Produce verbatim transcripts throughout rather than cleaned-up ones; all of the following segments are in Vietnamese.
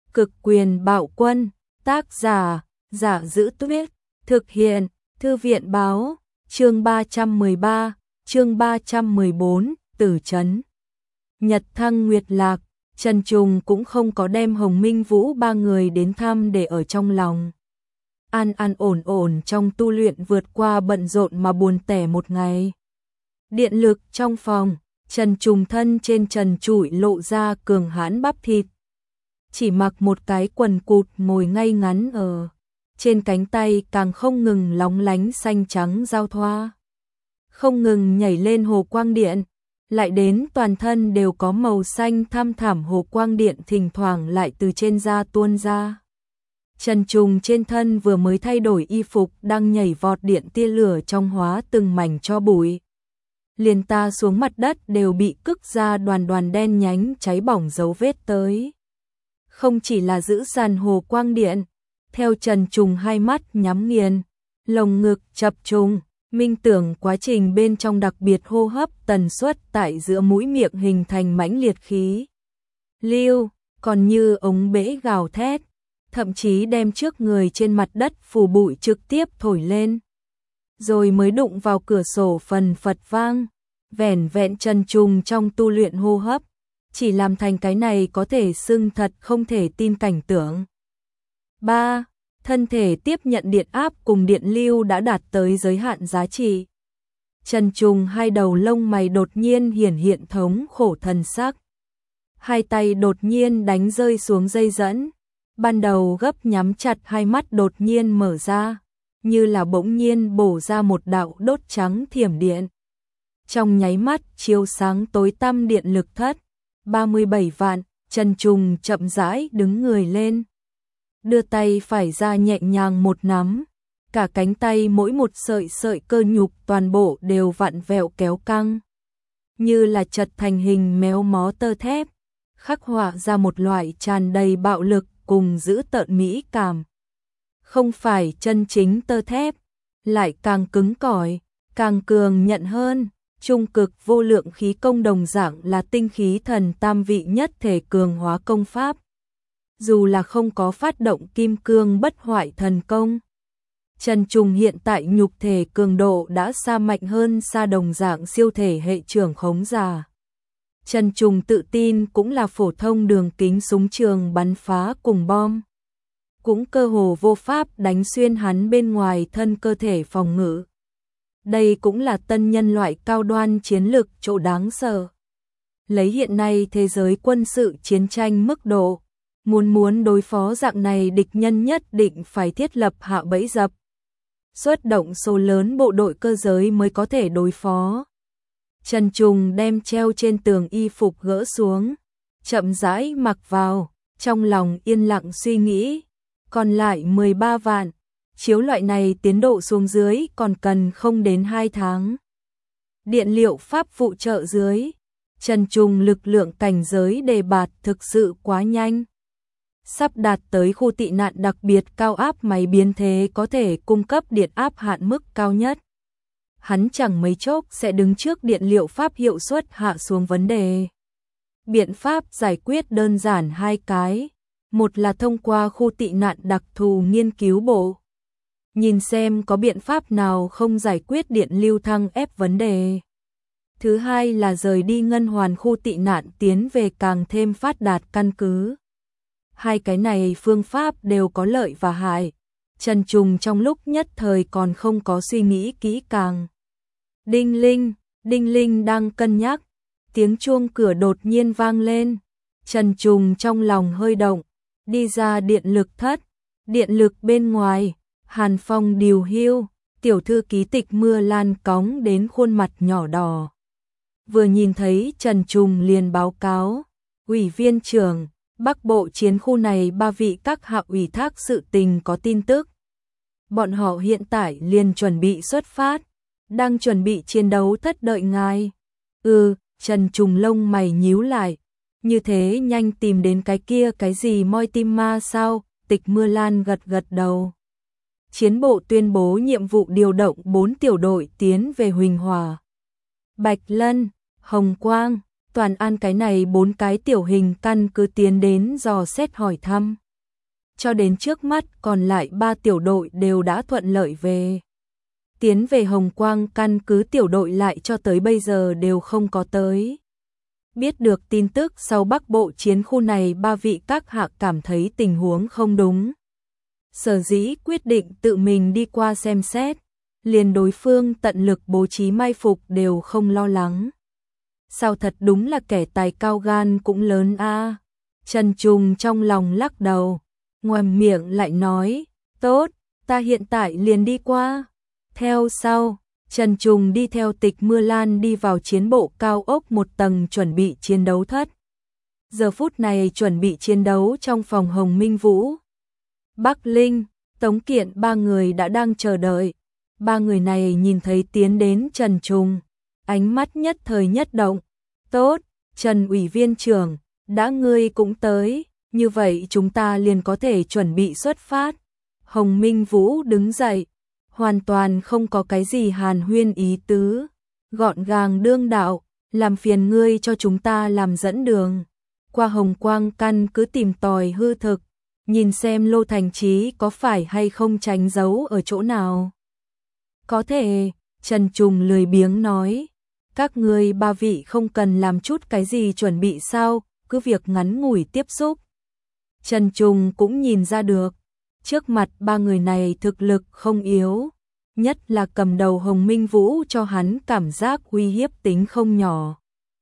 Cực quyền bạo quân, tác giả, Giả Giữ Tuyết, thực hiện, Thư viện báo, chương ba trăm mười ba, chương ba trăm mười bốn, Tử Trấn. Nhật Thăng Nguyệt Lạc, Trần Trùng cũng không có đem Hồng Minh Vũ ba người đến thăm để ở trong lòng. An an ổn ổn trong tu luyện vượt qua bận rộn mà buồn tẻ một ngày. Điện lực trong phòng, Trần Trùng thân trên trần trụi lộ ra cường hãn bắp thịt. Chỉ mặc một cái quần cụt ngồi ngay ngắn ở. Trên cánh tay càng không ngừng lóng lánh xanh trắng giao thoa. Không ngừng nhảy lên hồ quang điện. Lại đến toàn thân đều có màu xanh thăm thẳm hồ quang điện thỉnh thoảng lại từ trên da tuôn ra. Trần Trùng trên thân vừa mới thay đổi y phục đang nhảy vọt điện tia lửa trong hóa từng mảnh cho bụi. Liền ta xuống mặt đất đều bị cức ra đoàn đoàn đen nhánh cháy bỏng dấu vết tới. Không chỉ là giữ sàn hồ quang điện, theo Trần Trùng hai mắt nhắm nghiền, lồng ngực chập trùng, minh tưởng quá trình bên trong đặc biệt hô hấp tần suất tại giữa mũi miệng hình thành mãnh liệt khí. Lưu, còn như ống bể gào thét, thậm chí đem trước người trên mặt đất phù bụi trực tiếp thổi lên. Rồi mới đụng vào cửa sổ phần phật vang, vẻn vẹn Trần Trùng trong tu luyện hô hấp, chỉ làm thành cái này có thể xưng thật không thể tin cảnh tượng. ba. Thân thể tiếp nhận điện áp cùng điện lưu đã đạt tới giới hạn giá trị. Trần Trùng hai đầu lông mày đột nhiên hiển hiện thống khổ thần sắc. Hai tay đột nhiên đánh rơi xuống dây dẫn. Ban đầu gấp nhắm chặt hai mắt đột nhiên mở ra, như là bỗng nhiên bổ ra một đạo đốt trắng thiểm điện. Trong nháy mắt chiếu sáng tối tăm điện lực thất, ba mươi bảy vạn, Trần Trùng chậm rãi đứng người lên. Đưa tay phải ra nhẹ nhàng một nắm, cả cánh tay mỗi một sợi sợi cơ nhục toàn bộ đều vặn vẹo kéo căng. Như là chật thành hình méo mó tơ thép, khắc họa ra một loại tràn đầy bạo lực cùng giữ tợn mỹ cảm. Không phải chân chính tơ thép, lại càng cứng cỏi, càng cường nhận hơn. Trung cực vô lượng khí công đồng dạng là tinh khí thần tam vị nhất thể cường hóa công pháp. Dù là không có phát động kim cương bất hoại thần công, Trần Trùng hiện tại nhục thể cường độ đã xa mạnh hơn xa đồng dạng siêu thể hệ trưởng khống giả. Trần Trùng tự tin cũng là phổ thông đường kính súng trường bắn phá cùng bom, cũng cơ hồ vô pháp đánh xuyên hắn bên ngoài thân cơ thể phòng ngự. Đây cũng là tân nhân loại cao đoan chiến lực chỗ đáng sợ. Lấy hiện nay thế giới quân sự chiến tranh mức độ, muốn muốn đối phó dạng này địch nhân nhất định phải thiết lập hạ bẫy dập. Xuất động số lớn bộ đội cơ giới mới có thể đối phó. Trần Trùng đem treo trên tường y phục gỡ xuống, chậm rãi mặc vào, trong lòng yên lặng suy nghĩ. Còn lại mười ba vạn. Chiếu loại này tiến độ xuống dưới còn cần không đến hai tháng. Điện liệu pháp phụ trợ dưới, Trần Trùng lực lượng cảnh giới đề bạt thực sự quá nhanh. Sắp đạt tới khu tị nạn đặc biệt cao áp máy biến thế có thể cung cấp điện áp hạn mức cao nhất. Hắn chẳng mấy chốc sẽ đứng trước điện liệu pháp hiệu suất hạ xuống vấn đề. Biện pháp giải quyết đơn giản hai cái. Một là thông qua khu tị nạn đặc thù nghiên cứu bộ. Nhìn xem có biện pháp nào không giải quyết điện lưu thăng ép vấn đề. Thứ hai là rời đi ngân hoàn khu tị nạn tiến về càng thêm phát đạt căn cứ. Hai cái này phương pháp đều có lợi và hại. Trần Trùng trong lúc nhất thời còn không có suy nghĩ kỹ càng. Đinh linh, đinh linh đang cân nhắc. Tiếng chuông cửa đột nhiên vang lên. Trần Trùng trong lòng hơi động. Đi ra điện lực thất. Điện lực bên ngoài. Hàn Phong điều hưu, tiểu thư ký Tịch Mưa Lan cóng đến khuôn mặt nhỏ đỏ. Vừa nhìn thấy Trần Trùng liền báo cáo, ủy viên trưởng, Bắc Bộ chiến khu này ba vị các hạ ủy thác sự tình có tin tức. Bọn họ hiện tại liền chuẩn bị xuất phát, đang chuẩn bị chiến đấu thất đợi ngài. Ừ, Trần Trùng lông mày nhíu lại, như thế nhanh tìm đến cái kia cái gì moi tim ma sao? Tịch Mưa Lan gật gật đầu. Chiến bộ tuyên bố nhiệm vụ điều động bốn tiểu đội tiến về Huỳnh Hòa, Bạch Lân, Hồng Quang, Toàn An cái này bốn cái tiểu hình căn cứ tiến đến dò xét hỏi thăm. Cho đến trước mắt còn lại ba tiểu đội đều đã thuận lợi về. Tiến về Hồng Quang căn cứ tiểu đội lại cho tới bây giờ đều không có tới. Biết được tin tức sau Bắc Bộ chiến khu này ba vị các hạ cảm thấy tình huống không đúng. Sở dĩ quyết định tự mình đi qua xem xét, liền đối phương tận lực bố trí mai phục đều không lo lắng. Sao thật đúng là kẻ tài cao gan cũng lớn a. À. Trần Trùng trong lòng lắc đầu, ngoàm miệng lại nói, tốt, ta hiện tại liền đi qua. Theo sau, Trần Trùng đi theo Tịch Mưa Lan đi vào chiến bộ cao ốc một tầng chuẩn bị chiến đấu thất. Giờ phút này chuẩn bị chiến đấu trong phòng Hồng Minh Vũ. Bắc Linh, Tống Kiện ba người đã đang chờ đợi. Ba người này nhìn thấy tiến đến Trần Trùng, ánh mắt nhất thời nhất động. Tốt, Trần ủy viên trưởng, đã ngươi cũng tới, như vậy chúng ta liền có thể chuẩn bị xuất phát. Hồng Minh Vũ đứng dậy, hoàn toàn không có cái gì hàn huyên ý tứ, gọn gàng đương đạo, làm phiền ngươi cho chúng ta làm dẫn đường. Qua Hồng Quang căn cứ tìm tòi hư thực, nhìn xem Lô Thành Chí có phải hay không tránh giấu ở chỗ nào. Có thể, Trần Trùng lười biếng nói, các ngươi ba vị không cần làm chút cái gì chuẩn bị sao, cứ việc ngắn ngủi tiếp xúc. Trần Trùng cũng nhìn ra được, trước mặt ba người này thực lực không yếu, nhất là cầm đầu Hồng Minh Vũ cho hắn cảm giác uy hiếp tính không nhỏ.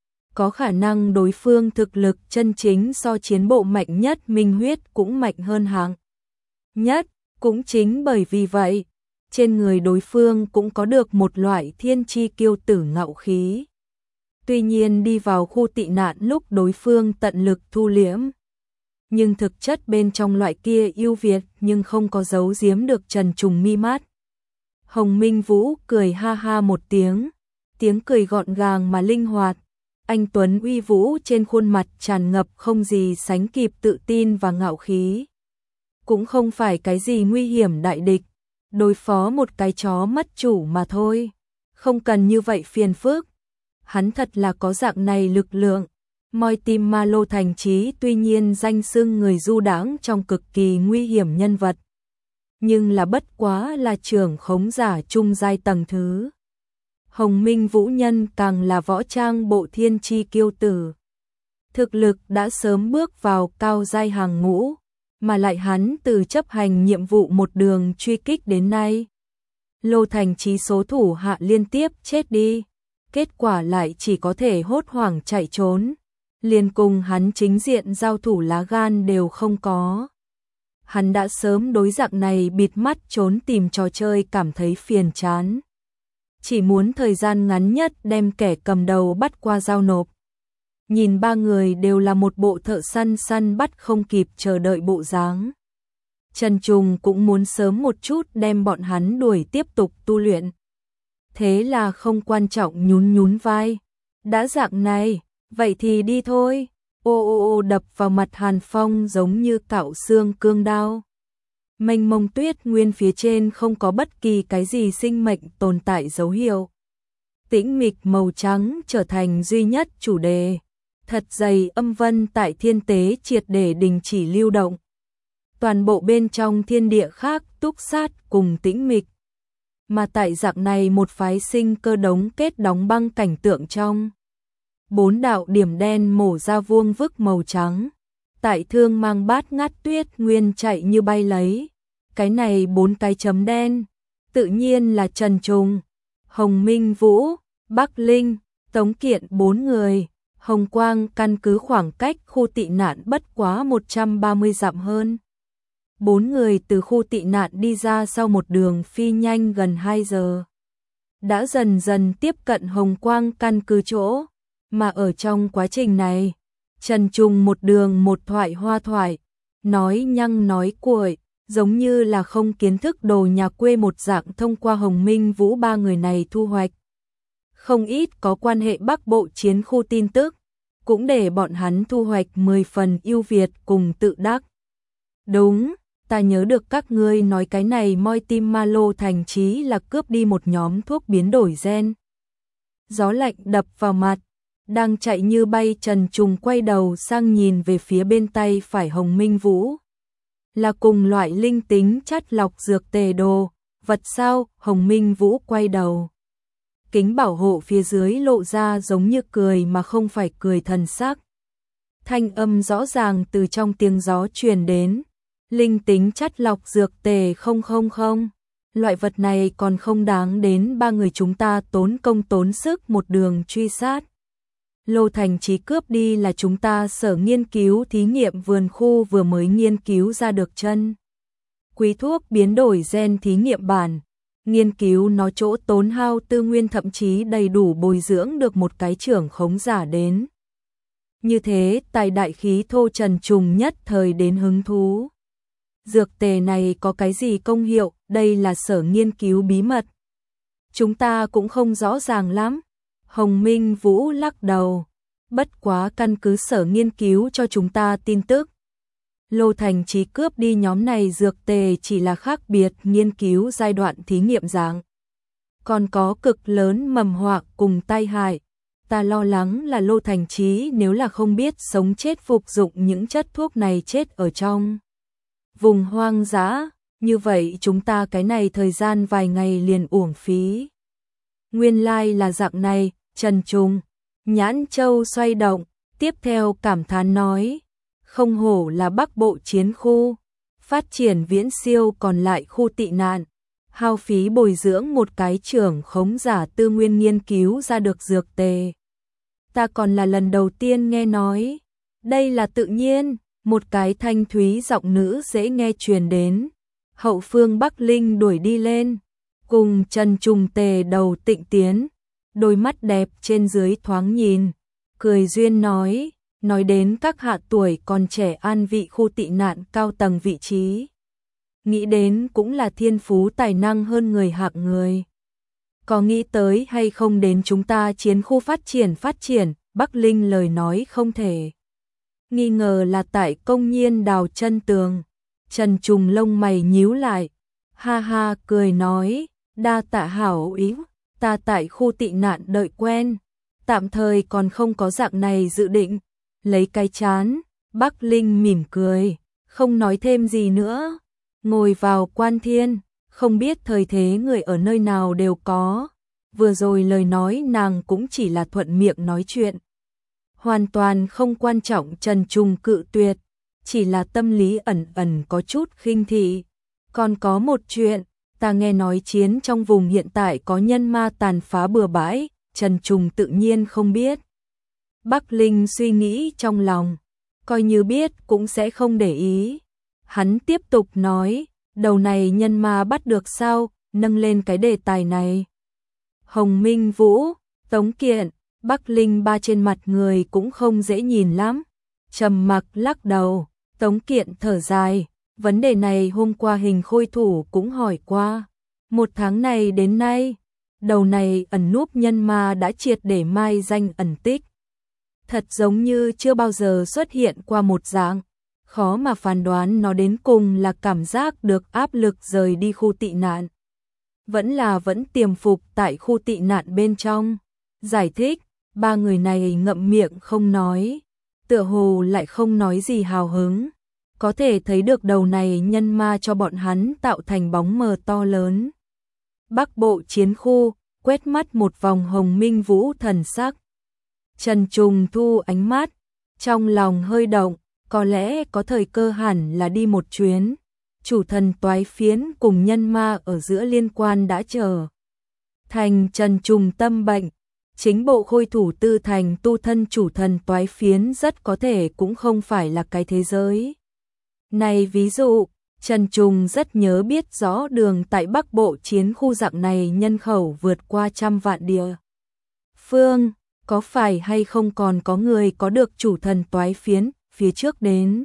Có khả năng đối phương thực lực chân chính so chiến bộ mạnh nhất Minh Huyết cũng mạnh hơn hạng nhất, cũng chính bởi vì vậy, trên người đối phương cũng có được một loại thiên chi kiêu tử ngạo khí. Tuy nhiên đi vào khu tị nạn lúc đối phương tận lực thu liễm, nhưng thực chất bên trong loại kia ưu việt nhưng không có giấu giếm được Trần Trùng mi mắt. Hồng Minh Vũ cười ha ha một tiếng, tiếng cười gọn gàng mà linh hoạt, anh tuấn uy vũ trên khuôn mặt tràn ngập không gì sánh kịp tự tin và ngạo khí. Cũng không phải cái gì nguy hiểm đại địch, đối phó một cái chó mất chủ mà thôi, không cần như vậy phiền phức. Hắn thật là có dạng này lực lượng. Moi tim ma Lô Thành Chí tuy nhiên danh xưng người du đãng trong cực kỳ nguy hiểm nhân vật, nhưng là bất quá là trưởng khống giả trung giai tầng thứ. Hồng Minh Vũ nhân càng là võ trang bộ thiên chi kiêu tử. Thực lực đã sớm bước vào cao giai hàng ngũ, mà lại hắn từ chấp hành nhiệm vụ một đường truy kích đến nay. Lô Thành Chí số thủ hạ liên tiếp chết đi, kết quả lại chỉ có thể hốt hoảng chạy trốn. Liền cùng hắn chính diện giao thủ lá gan đều không có. Hắn đã sớm đối dạng này bịt mắt trốn tìm trò chơi cảm thấy phiền chán. Chỉ muốn thời gian ngắn nhất đem kẻ cầm đầu bắt qua giao nộp. Nhìn ba người đều là một bộ thợ săn săn bắt không kịp chờ đợi bộ dáng. Trần Trùng cũng muốn sớm một chút đem bọn hắn đuổi tiếp tục tu luyện. Thế là không quan trọng nhún nhún vai. Đã dạng này, vậy thì đi thôi. Ô ô ô đập vào mặt Hàn Phong giống như cạo xương cương đao. Mênh mông tuyết nguyên phía trên không có bất kỳ cái gì sinh mệnh tồn tại dấu hiệu. Tĩnh mịch màu trắng trở thành duy nhất chủ đề. Thật dày âm vân tại thiên tế triệt để đình chỉ lưu động. Toàn bộ bên trong thiên địa khác túc sát cùng tĩnh mịch. Mà tại dạng này một phái sinh cơ đống kết đóng băng cảnh tượng trong. Bốn đạo điểm đen mổ ra vuông vức màu trắng. Tại thương mang bát ngát tuyết nguyên chạy như bay lấy. Cái này bốn cái chấm đen. Tự nhiên là Trần Trùng, Hồng Minh Vũ, Bắc Linh, Tống Kiện bốn người. Hồng Quang căn cứ khoảng cách khu tị nạn bất quá một trăm ba mươi dặm hơn. Bốn người từ khu tị nạn đi ra sau một đường phi nhanh gần hai giờ. Đã dần dần tiếp cận Hồng Quang căn cứ chỗ. Mà ở trong quá trình này, Trần Trùng một đường một thoại hoa thoại, nói nhăng nói cuội, giống như là không kiến thức đồ nhà quê một dạng thông qua Hồng Minh Vũ ba người này thu hoạch. Không ít có quan hệ Bắc Bộ chiến khu tin tức, cũng để bọn hắn thu hoạch mười phần ưu việt cùng tự đắc. Đúng, ta nhớ được các ngươi nói cái này moi tim ma Lô Thành Chí là cướp đi một nhóm thuốc biến đổi gen. Gió lạnh đập vào mặt, Đang chạy như bay, Trần Trùng quay đầu sang nhìn về phía bên tay phải Hồng Minh Vũ. Là cùng loại linh tính chắt lọc dược tề đồ, vật sao? Hồng Minh Vũ quay đầu. Kính bảo hộ phía dưới lộ ra giống như cười mà không phải cười thần sắc. Thanh âm rõ ràng từ trong tiếng gió truyền đến. Linh tính chắt lọc dược tề không không không. Loại vật này còn không đáng đến ba người chúng ta tốn công tốn sức một đường truy sát. Lô Thành Chí cướp đi là chúng ta sở nghiên cứu thí nghiệm vườn khu vừa mới nghiên cứu ra được chân quý thuốc biến đổi gen thí nghiệm bản. Nghiên cứu nó chỗ tốn hao tư nguyên, thậm chí đầy đủ bồi dưỡng được một cái trưởng khống giả đến. Như thế tài đại khí thô, Trần Trùng nhất thời đến hứng thú. Dược tề này có cái gì công hiệu? Đây là sở nghiên cứu bí mật. Chúng ta cũng không rõ ràng lắm. Hồng Minh Vũ lắc đầu. Bất quá căn cứ sở nghiên cứu cho chúng ta tin tức. Lô Thành Chí cướp đi nhóm này dược tề chỉ là khác biệt nghiên cứu giai đoạn thí nghiệm dạng. Còn có cực lớn mầm họa cùng tai hại. Ta lo lắng là Lô Thành Chí nếu là không biết sống chết phục dụng những chất thuốc này chết ở trong vùng hoang dã, như vậy chúng ta cái này thời gian vài ngày liền uổng phí. Nguyên lai là dạng này, Trần Trùng, nhãn châu xoay động, tiếp theo cảm thán nói, không hổ là Bắc Bộ chiến khu, phát triển viễn siêu còn lại khu tị nạn, hao phí bồi dưỡng một cái trưởng khống giả tư nguyên nghiên cứu ra được dược tề. Ta còn là lần đầu tiên nghe nói, đây là tự nhiên. Một cái thanh thúy giọng nữ dễ nghe truyền đến. Hậu phương Bắc Linh đuổi đi lên, cùng Trần Trùng tề đầu tịnh tiến, đôi mắt đẹp trên dưới thoáng nhìn, cười duyên nói, nói đến các hạ tuổi còn trẻ an vị khu tị nạn cao tầng vị trí. Nghĩ đến cũng là thiên phú tài năng hơn người hạng người. Có nghĩ tới hay không đến chúng ta chiến khu phát triển phát triển, Bắc Linh lời nói không thể nghi ngờ là tại công nhiên đào chân tường. Trần Trùng lông mày nhíu lại, ha ha cười nói, đa tạ hảo ý, ta tại khu tị nạn đợi quen, tạm thời còn không có dạng này dự định. Lấy cái chán, Bắc Linh mỉm cười, không nói thêm gì nữa, ngồi vào quan thiên, không biết thời thế người ở nơi nào đều có, vừa rồi lời nói nàng cũng chỉ là thuận miệng nói chuyện. Hoàn toàn không quan trọng. Trần Trùng cự tuyệt, chỉ là tâm lý ẩn ẩn có chút khinh thị. Còn có một chuyện, ta nghe nói chiến trong vùng hiện tại có nhân ma tàn phá bừa bãi, Trần Trùng tự nhiên không biết. Bắc Linh suy nghĩ trong lòng, coi như biết cũng sẽ không để ý. Hắn tiếp tục nói, đầu này nhân ma bắt được sao, nâng lên cái đề tài này. Hồng Minh Vũ, Tống Kiện, Bắc Linh ba trên mặt người cũng không dễ nhìn lắm. Trầm mặc lắc đầu, Tống Kiện thở dài, vấn đề này hôm qua Hình Khôi Thủ cũng hỏi qua. Một tháng này đến nay, đầu này ẩn núp nhân ma đã triệt để mai danh ẩn tích. Thật giống như chưa bao giờ xuất hiện qua một dạng, khó mà phán đoán nó đến cùng là cảm giác được áp lực rời đi khu tị nạn. Vẫn là vẫn tiềm phục tại khu tị nạn bên trong. Giải thích, ba người này ngậm miệng không nói, tựa hồ lại không nói gì hào hứng. Có thể thấy được đầu này nhân ma cho bọn hắn tạo thành bóng mờ to lớn. Bắc Bộ chiến khu, quét mắt một vòng Hồng Minh Vũ thần sắc. Trần Trùng thu ánh mắt, trong lòng hơi động, có lẽ có thời cơ hẳn là đi một chuyến. Chủ thần toái phiến cùng nhân ma ở giữa liên quan đã trở thành Trần Trùng tâm bệnh. Chính bộ Khôi Thủ tư thành tu thân chủ thần toái phiến rất có thể cũng không phải là cái thế giới này. Ví dụ, Trần Trùng rất nhớ biết rõ đường tại Bắc Bộ chiến khu dạng này nhân khẩu vượt qua trăm vạn địa phương, có phải hay không còn có người có được chủ thần toái phiến phía trước đến.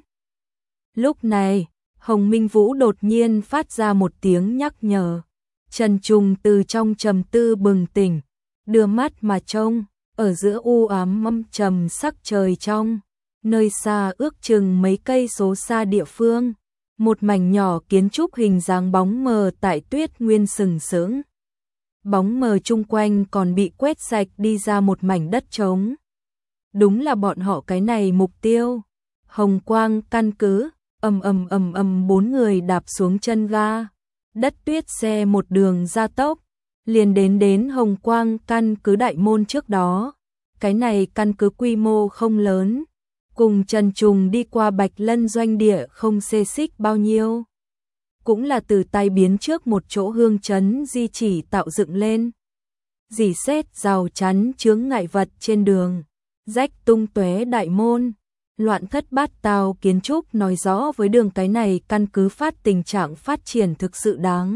Lúc này, Hồng Minh Vũ đột nhiên phát ra một tiếng nhắc nhở. Trần Trùng từ trong trầm tư bừng tỉnh, đưa mắt mà trông, ở giữa u ám âm trầm sắc trời trong, nơi xa ước chừng mấy cây số xa địa phương, một mảnh nhỏ kiến trúc hình dáng bóng mờ tại tuyết nguyên sừng sững. Bóng mờ chung quanh còn bị quét sạch đi ra một mảnh đất trống. đúng là bọn họ cái này mục tiêu. Hồng Quang căn cứ, ầm ầm ầm ầm bốn người đạp xuống chân ga, đất tuyết xe một đường gia tốc, liền đến đến Hồng Quang căn cứ đại môn trước đó. Cái này căn cứ quy mô không lớn, cùng Trần Trùng đi qua Bạch Lân doanh địa không xê xích bao nhiêu. Cũng là từ tay biến trước một chỗ hương trấn di chỉ tạo dựng lên. Dì xét rào chắn chướng ngại vật trên đường, rách tung tóe đại môn, loạn thất bát tao kiến trúc nói rõ với đường cái này căn cứ phát tình trạng phát triển thực sự đáng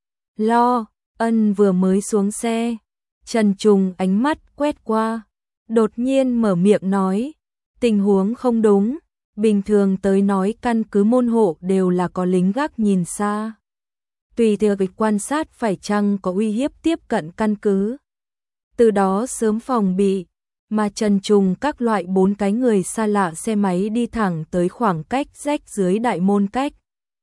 lo. Ân vừa mới xuống xe, Trần Trùng ánh mắt quét qua, đột nhiên mở miệng nói, tình huống không đúng, bình thường tới nói căn cứ môn hộ đều là có lính gác nhìn xa. Tùy theo việc quan sát phải chăng có uy hiếp tiếp cận căn cứ. Từ đó sớm phòng bị, mà Trần Trùng các loại bốn cái người xa lạ xe máy đi thẳng tới khoảng cách rách dưới đại môn cách.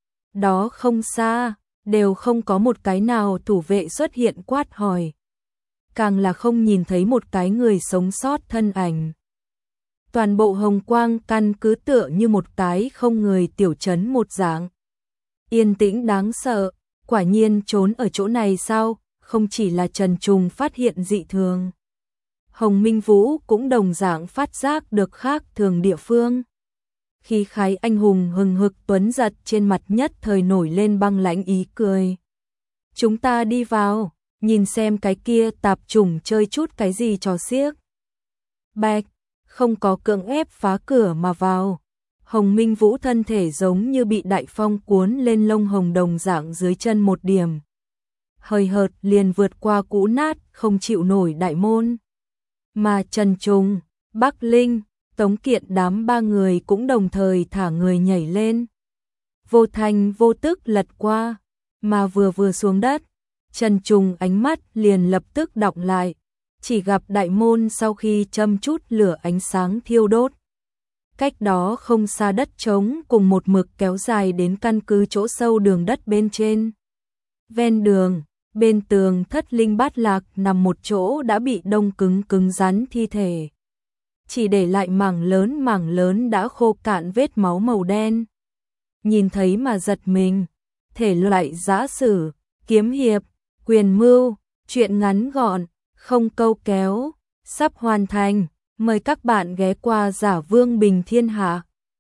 Đó không xa, đều không có một cái nào thủ vệ xuất hiện quát hỏi. Càng là không nhìn thấy một cái người sống sót thân ảnh. Toàn bộ Hồng Quang căn cứ tựa như một cái không người tiểu trấn một dạng. Yên tĩnh đáng sợ, quả nhiên trốn ở chỗ này sao, không chỉ là Trần Trùng phát hiện dị thường. Hồng Minh Vũ cũng đồng dạng phát giác được khác thường địa phương. Khí khái anh hùng hừng hực tuấn giật trên mặt nhất thời nổi lên băng lãnh ý cười. Chúng ta đi vào, nhìn xem cái kia tạp chủng chơi chút cái gì trò xiếc. Bạch, không có cưỡng ép phá cửa mà vào. Hồng Minh Vũ thân thể giống như bị đại phong cuốn lên lông hồng đồng dạng dưới chân một điểm. Hơi hợt liền vượt qua cũ nát, không chịu nổi đại môn. Mà Trần Trùng, Bắc Linh, Tống Kiện đám ba người cũng đồng thời thả người nhảy lên. Vô thành vô tức lật qua, mà vừa vừa xuống đất, Trần Trùng ánh mắt liền lập tức đọng lại, chỉ gặp đại môn sau khi châm chút lửa ánh sáng thiêu đốt. Cách đó không xa đất trống cùng một mực kéo dài đến căn cứ chỗ sâu đường đất bên trên. Ven đường, bên tường thất linh bát lạc nằm một chỗ đã bị đông cứng cứng rắn thi thể. Chỉ để lại mảng lớn mảng lớn đã khô cạn vết máu màu đen. Nhìn thấy mà giật mình, thể loại giã sử, kiếm hiệp, quyền mưu, chuyện ngắn gọn, không câu kéo, sắp hoàn thành. Mời các bạn ghé qua Giả Vương Bình Thiên Hạ.